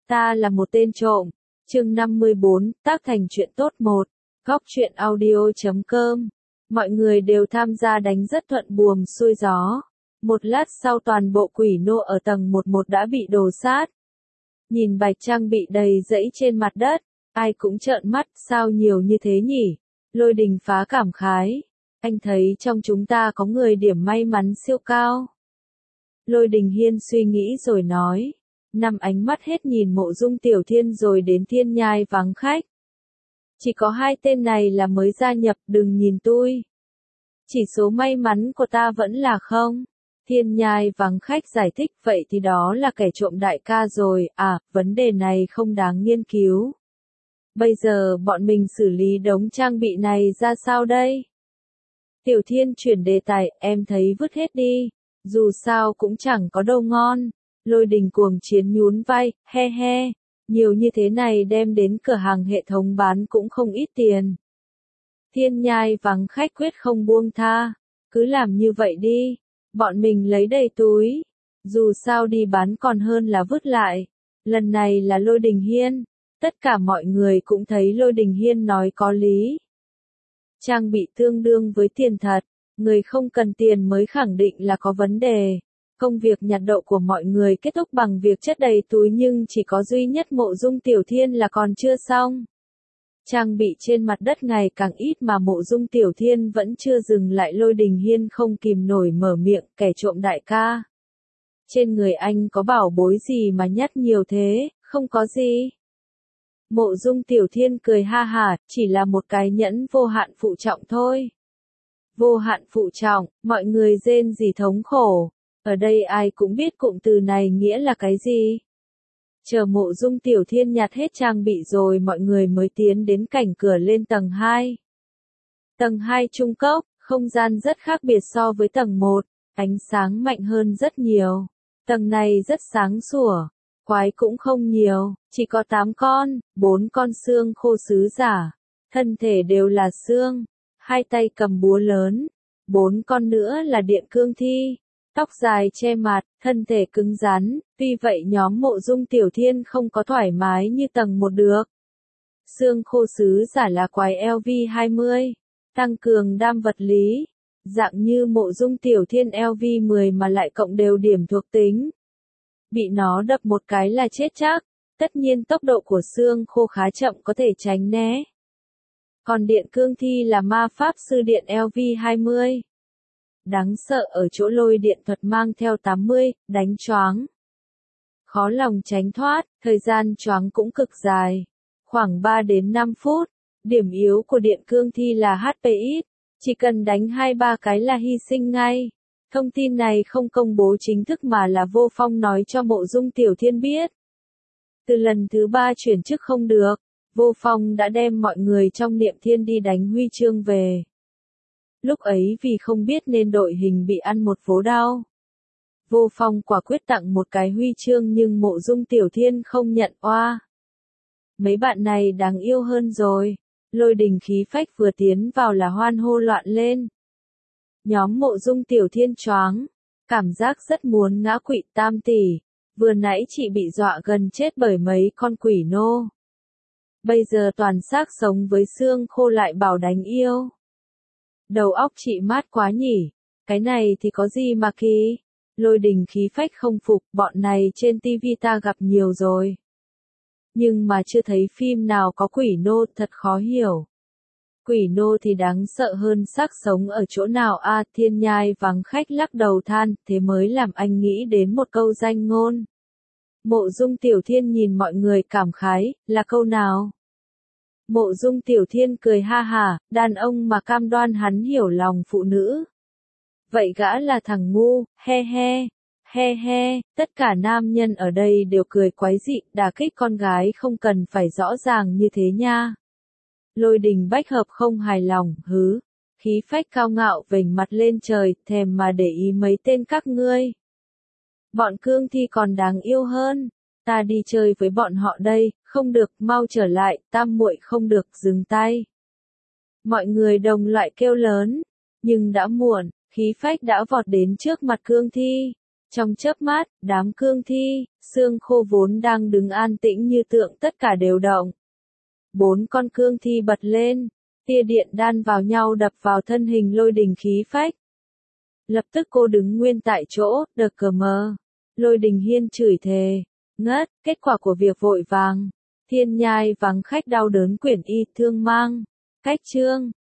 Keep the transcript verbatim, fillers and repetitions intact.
Ta là một tên trộm. Chương năm mươi bốn, tác thành truyện tốt một. Góc truyện audio chấm com. Mọi người đều tham gia đánh rất thuận buồm xuôi gió. Một lát sau toàn bộ quỷ nô ở tầng một một đã bị đổ sát. Nhìn Bạch Trang bị đầy rẫy trên mặt đất, ai cũng trợn mắt, sao nhiều như thế nhỉ? Lôi Đình phá cảm khái. Anh thấy trong chúng ta có người điểm may mắn siêu cao. Lôi Đình Hiên suy nghĩ rồi nói. Năm ánh mắt hết nhìn Mộ Dung Tiểu Thiên rồi đến Thiên Nhai vắng khách. Chỉ có hai tên này là mới gia nhập, đừng nhìn tôi. Chỉ số may mắn của ta vẫn là không. Thiên Nhai vắng khách giải thích, vậy thì đó là kẻ trộm đại ca rồi, à, vấn đề này không đáng nghiên cứu. Bây giờ bọn mình xử lý đống trang bị này ra sao đây? Tiểu Thiên chuyển đề tài, em thấy vứt hết đi, dù sao cũng chẳng có đâu ngon. Lôi Đình cuồng chiến nhún vai, he he, nhiều như thế này đem đến cửa hàng hệ thống bán cũng không ít tiền. Thiên Nhai vắng khách quyết không buông tha, cứ làm như vậy đi, bọn mình lấy đầy túi, dù sao đi bán còn hơn là vứt lại. Lần này là Lôi Đình Hiên, tất cả mọi người cũng thấy Lôi Đình Hiên nói có lý. Trang bị tương đương với tiền thật, người không cần tiền mới khẳng định là có vấn đề. Công việc nhặt đậu của mọi người kết thúc bằng việc chất đầy túi nhưng chỉ có duy nhất Mộ Dung Tiểu Thiên là còn chưa xong. Trang bị trên mặt đất ngày càng ít mà Mộ Dung Tiểu Thiên vẫn chưa dừng lại. Lôi Đình Hiên không kìm nổi mở miệng, kẻ trộm đại ca. Trên người anh có bảo bối gì mà nhặt nhiều thế, không có gì. Mộ Dung Tiểu Thiên cười ha hả, chỉ là một cái nhẫn vô hạn phụ trọng thôi. Vô hạn phụ trọng, mọi người rên rỉ thống khổ. Ở đây ai cũng biết cụm từ này nghĩa là cái gì. Chờ Mộ Dung Tiểu Thiên nhặt hết trang bị rồi mọi người mới tiến đến cảnh cửa lên tầng hai. Tầng hai trung cấp, không gian rất khác biệt so với tầng một, ánh sáng mạnh hơn rất nhiều. Tầng này rất sáng sủa, quái cũng không nhiều, chỉ có tám con, bốn con xương khô sứ giả, thân thể đều là xương, hai tay cầm búa lớn, bốn con nữa là điện cương thi. Tóc dài che mặt, thân thể cứng rắn, vì vậy nhóm Mộ Dung Tiểu Thiên không có thoải mái như tầng một được. Xương khô sứ giả là quái L V hai mươi, tăng cường đam vật lý, dạng như Mộ Dung Tiểu Thiên L V mười mà lại cộng đều điểm thuộc tính. Bị nó đập một cái là chết chắc, tất nhiên tốc độ của xương khô khá chậm có thể tránh né. Còn điện cương thi là ma pháp sư điện L V hai mươi. Đáng sợ ở chỗ lôi điện thuật mang theo tám mươi, đánh choáng. Khó lòng tránh thoát, thời gian choáng cũng cực dài. Khoảng ba đến năm phút. Điểm yếu của điện cương thi là H P ít. Chỉ cần đánh hai ba cái là hy sinh ngay. Thông tin này không công bố chính thức mà là Vô Phong nói cho Mộ Dung Tiểu Thiên biết. Từ lần thứ ba chuyển chức không được, Vô Phong đã đem mọi người trong Niệm Thiên đi đánh huy chương về. Lúc ấy vì không biết nên đội hình bị ăn một vố đau. Vô Phong quả quyết tặng một cái huy chương nhưng Mộ Dung Tiểu Thiên không nhận oa. Mấy bạn này đáng yêu hơn rồi. Lôi Đình khí phách vừa tiến vào là hoan hô loạn lên. Nhóm Mộ Dung Tiểu Thiên choáng, cảm giác rất muốn ngã quỵ tam tỷ. Vừa nãy chị bị dọa gần chết bởi mấy con quỷ nô. Bây giờ toàn xác sống với xương khô lại bảo đánh yêu. Đầu óc chị mát quá nhỉ, cái này thì có gì mà kỳ. Lôi Đình khí phách không phục, bọn này trên ti vi ta gặp nhiều rồi. Nhưng mà chưa thấy phim nào có quỷ nô, thật khó hiểu. Quỷ nô thì đáng sợ hơn xác sống ở chỗ nào a? À, Thiên Nhai vắng khách lắc đầu than, thế mới làm anh nghĩ đến một câu danh ngôn. Mộ Dung Tiểu Thiên nhìn mọi người cảm khái, là câu nào? Mộ Dung Tiểu Thiên cười ha hả, đàn ông mà cam đoan hắn hiểu lòng phụ nữ. Vậy gã là thằng ngu, he he, he he, tất cả nam nhân ở đây đều cười quái dị, đả kích con gái không cần phải rõ ràng như thế nha. Lôi Đình bách hợp không hài lòng, hứ, khí phách cao ngạo vểnh mặt lên trời, thèm mà để ý mấy tên các ngươi. Bọn cương thi còn đáng yêu hơn. Ta đi chơi với bọn họ đây, không được, mau trở lại, tam muội không được, dừng tay. Mọi người đồng loại kêu lớn, nhưng đã muộn, khí phách đã vọt đến trước mặt cương thi. Trong chớp mắt, đám cương thi, xương khô vốn đang đứng an tĩnh như tượng tất cả đều động. Bốn con cương thi bật lên, tia điện đan vào nhau đập vào thân hình Lôi Đình khí phách. Lập tức cô đứng nguyên tại chỗ, đờ cờ mờ. Lôi Đình Hiên chửi thề, ngất, kết quả của việc vội vàng. Thiên nhai vắng khách đau đớn quyển y thương mang. Cách chương.